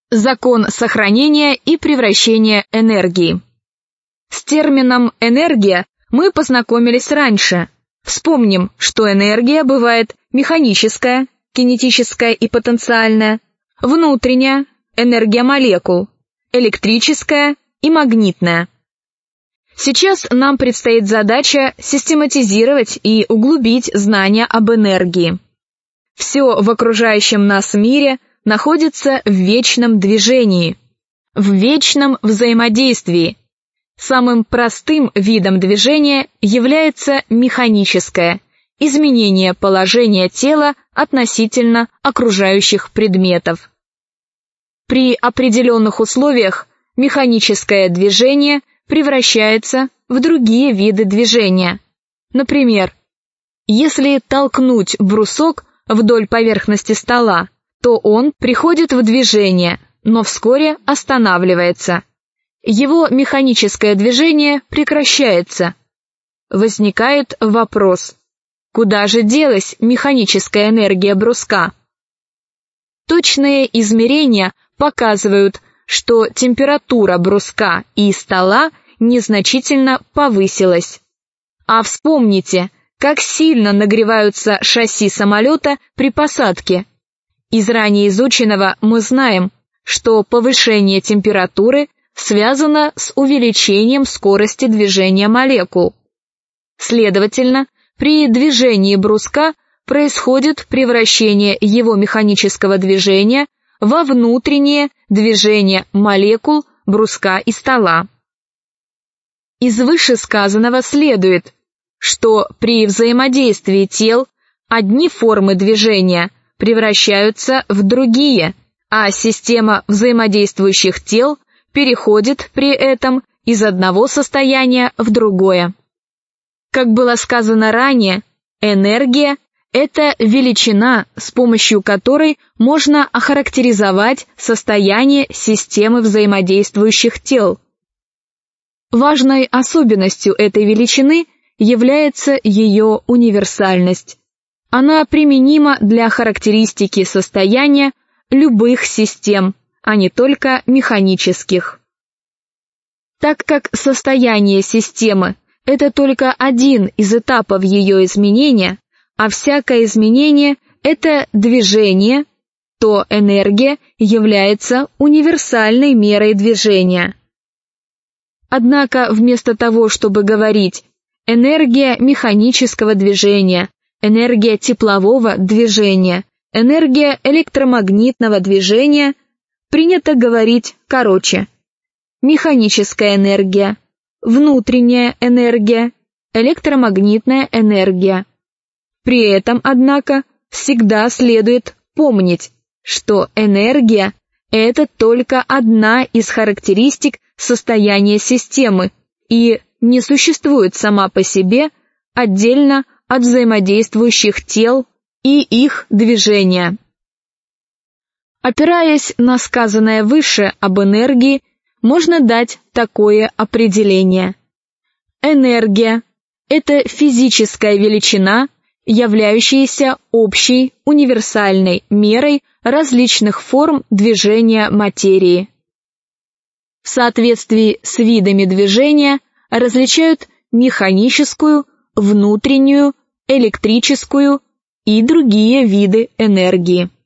Закон сохранения и превращения энергии. С термином «энергия» мы познакомились раньше. Вспомним, что энергия бывает механическая, кинетическая и потенциальная, внутренняя, энергия молекул, электрическая и магнитная. Сейчас нам предстоит задача систематизировать и углубить знания об энергии. Все в окружающем нас мире находится в вечном движении, в вечном взаимодействии. Самым простым видом движения является механическое, изменение положения тела относительно окружающих предметов. При определенных условиях механическое движение превращается в другие виды движения. Например, если толкнуть брусок вдоль поверхности стола, то он приходит в движение, но вскоре останавливается. Его механическое движение прекращается. Возникает вопрос: куда же делась механическая энергия бруска? Точные измерения показывают, что температура бруска и стола незначительно повысилась. А вспомните, как сильно нагреваются шасси самолета при посадке. Из ранее изученного мы знаем, что повышение температуры связано с увеличением скорости движения молекул. Следовательно, при движении бруска происходит превращение его механического движения во внутреннее движение молекул бруска и стола. Из вышесказанного следует, что при взаимодействии тел одни формы движения превращаются в другие, а система взаимодействующих тел переходит при этом из одного состояния в другое. Как было сказано ранее, энергия – это величина, с помощью которой можно охарактеризовать состояние системы взаимодействующих тел. Важной особенностью этой величины является ее универсальность. Она применима для характеристики состояния любых систем, а не только механических. Так как состояние системы – это только один из этапов ее изменения, а всякое изменение – это движение, то энергия является универсальной мерой движения. Однако вместо того, чтобы говорить «энергия механического движения», «энергия теплового движения», «энергия электромагнитного движения», принято говорить короче: механическая энергия, внутренняя энергия, электромагнитная энергия. При этом, однако, всегда следует помнить, что энергия – это только одна из характеристик состояния системы и не существует сама по себе отдельно от взаимодействующих тел и их движения. Опираясь на сказанное выше об энергии, можно дать такое определение. Энергия – это физическая величина, являющаяся общей универсальной мерой различных форм движения материи. В соответствии с видами движения различают механическую, внутреннюю, электрическую и другие виды энергии.